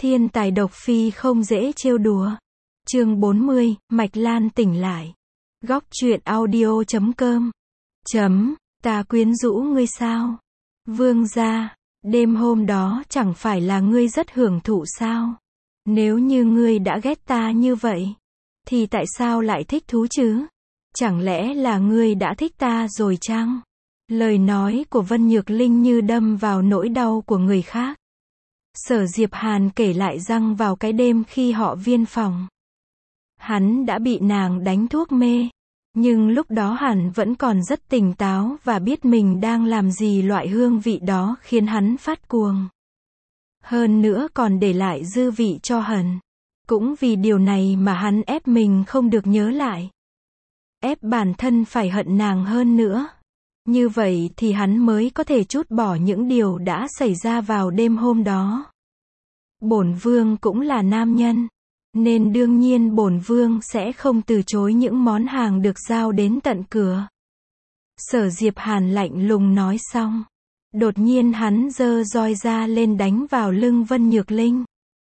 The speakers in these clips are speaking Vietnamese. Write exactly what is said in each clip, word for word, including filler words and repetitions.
Thiên tài độc phi không dễ trêu đùa. Chương bốn mươi, Mạch Lan tỉnh lại. Góc truyện audio chấm com. Chấm, ta quyến rũ ngươi sao? Vương gia, đêm hôm đó chẳng phải là ngươi rất hưởng thụ sao? Nếu như ngươi đã ghét ta như vậy, thì tại sao lại thích thú chứ? Chẳng lẽ là ngươi đã thích ta rồi chăng? Lời nói của Vân Nhược Linh như đâm vào nỗi đau của người khác. Sở Diệp Hàn kể lại rằng vào cái đêm khi họ viên phòng, hắn đã bị nàng đánh thuốc mê. Nhưng lúc đó hắn vẫn còn rất tỉnh táo và biết mình đang làm gì, loại hương vị đó khiến hắn phát cuồng. Hơn nữa còn để lại dư vị cho hắn. Cũng vì điều này mà hắn ép mình không được nhớ lại. Ép bản thân phải hận nàng hơn nữa. Như vậy thì hắn mới có thể trút bỏ những điều đã xảy ra vào đêm hôm đó. Bổn vương cũng là nam nhân, nên đương nhiên bổn vương sẽ không từ chối những món hàng được giao đến tận cửa. Sở Diệp Hàn lạnh lùng nói xong, đột nhiên hắn giơ roi ra lên đánh vào lưng Vân Nhược Linh.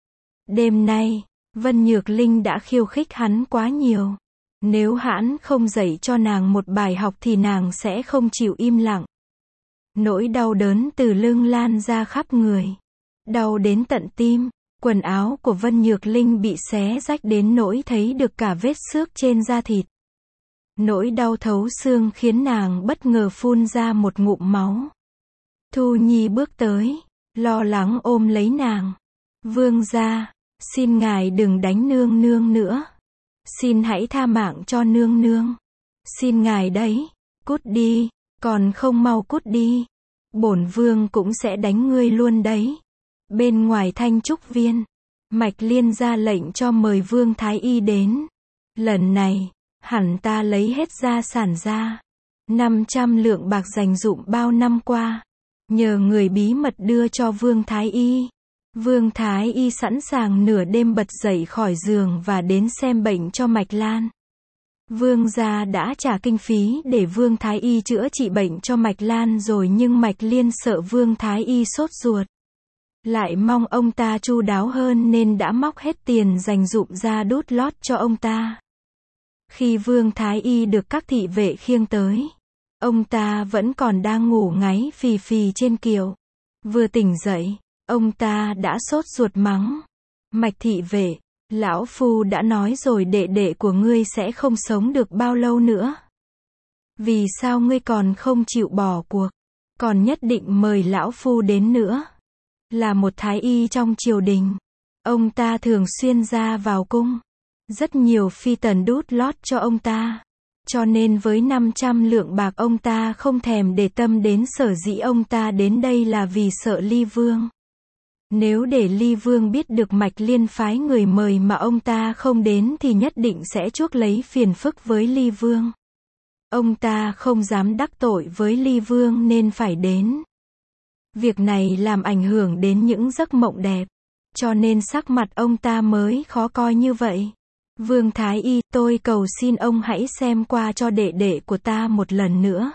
Đêm nay, Vân Nhược Linh đã khiêu khích hắn quá nhiều. Nếu hắn không dạy cho nàng một bài học thì nàng sẽ không chịu im lặng. Nỗi đau đớn từ lưng lan ra khắp người. Đau đến tận tim. Quần áo của Vân Nhược Linh bị xé rách đến nỗi thấy được cả vết xước trên da thịt. Nỗi đau thấu xương khiến nàng bất ngờ phun ra một ngụm máu. Thu Nhi bước tới, lo lắng ôm lấy nàng. Vương gia, xin ngài đừng đánh nương nương nữa. Xin hãy tha mạng cho nương nương. Xin ngài đấy, cút đi, còn không mau cút đi. Bổn vương cũng sẽ đánh ngươi luôn đấy. Bên ngoài Thanh Trúc Viên, Mạch Liên ra lệnh cho mời Vương Thái Y đến. Lần này, hẳn ta lấy hết gia sản ra. năm trăm lượng bạc dành dụm bao năm qua. Nhờ người bí mật đưa cho Vương Thái Y. Vương Thái Y sẵn sàng nửa đêm bật dậy khỏi giường và đến xem bệnh cho Mạch Lan. Vương gia đã trả kinh phí để Vương Thái Y chữa trị bệnh cho Mạch Lan rồi, nhưng Mạch Liên sợ Vương Thái Y sốt ruột, lại mong ông ta chu đáo hơn nên đã móc hết tiền dành dụm ra đút lót cho ông ta. Khi Vương Thái Y được các thị vệ khiêng tới, ông ta vẫn còn đang ngủ ngáy phì phì trên kiệu. Vừa tỉnh dậy, ông ta đã sốt ruột mắng. Mạch thị vệ, lão phu đã nói rồi đệ đệ của ngươi sẽ không sống được bao lâu nữa. Vì sao ngươi còn không chịu bỏ cuộc, còn nhất định mời lão phu đến nữa? Là một thái y trong triều đình, ông ta thường xuyên ra vào cung. Rất nhiều phi tần đút lót cho ông ta. Cho nên với năm trăm lượng bạc ông ta không thèm để tâm đến. Sở dĩ ông ta đến đây là vì sợ Ly Vương. Nếu để Ly Vương biết được Mạch Liên phái người mời mà ông ta không đến thì nhất định sẽ chuốc lấy phiền phức với Ly Vương. Ông ta không dám đắc tội với Ly Vương nên phải đến. Việc này làm ảnh hưởng đến những giấc mộng đẹp, cho nên sắc mặt ông ta mới khó coi như vậy. Vương Thái Y, tôi cầu xin ông hãy xem qua cho đệ đệ của ta một lần nữa.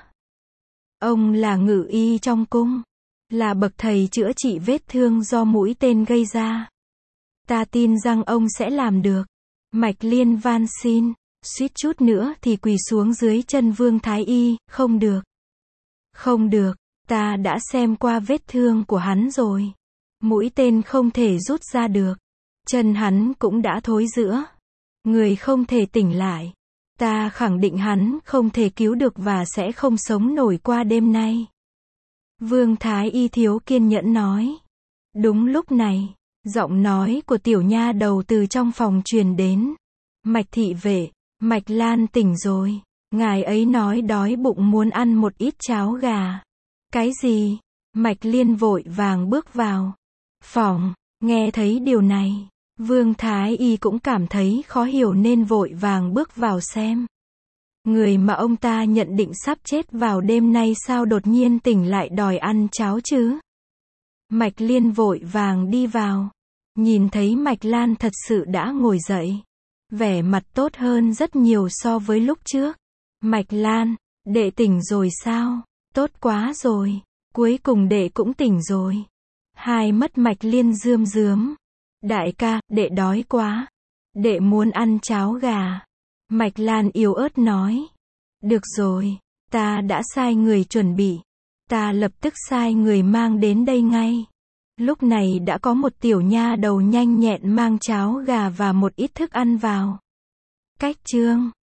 Ông là ngự y trong cung, là bậc thầy chữa trị vết thương do mũi tên gây ra. Ta tin rằng ông sẽ làm được. Mạch Liên van xin, suýt chút nữa thì quỳ xuống dưới chân Vương Thái Y. Không được, không được. Ta đã xem qua vết thương của hắn rồi. Mũi tên không thể rút ra được. Chân hắn cũng đã thối rữa. Người không thể tỉnh lại. Ta khẳng định hắn không thể cứu được và sẽ không sống nổi qua đêm nay. Vương Thái Y thiếu kiên nhẫn nói. Đúng lúc này, giọng nói của tiểu nha đầu từ trong phòng truyền đến. Mạch thị vệ, Mạch Lan tỉnh rồi. Ngài ấy nói đói bụng muốn ăn một ít cháo gà. Cái gì? Mạch Liên vội vàng bước vào phòng. Nghe thấy điều này, Vương Thái Y cũng cảm thấy khó hiểu nên vội vàng bước vào xem. Người mà ông ta nhận định sắp chết vào đêm nay sao đột nhiên tỉnh lại đòi ăn cháo chứ? Mạch Liên vội vàng đi vào. Nhìn thấy Mạch Lan thật sự đã ngồi dậy. Vẻ mặt tốt hơn rất nhiều so với lúc trước. Mạch Lan, đệ tỉnh rồi sao? Tốt quá rồi, cuối cùng đệ cũng tỉnh rồi. Hai mắt Mạch Liên rơm rớm. Đại ca, đệ đói quá. Đệ muốn ăn cháo gà. Mạch Lan yếu ớt nói. Được rồi, ta đã sai người chuẩn bị. Ta lập tức sai người mang đến đây ngay. Lúc này đã có một tiểu nha đầu nhanh nhẹn mang cháo gà và một ít thức ăn vào. Cách chương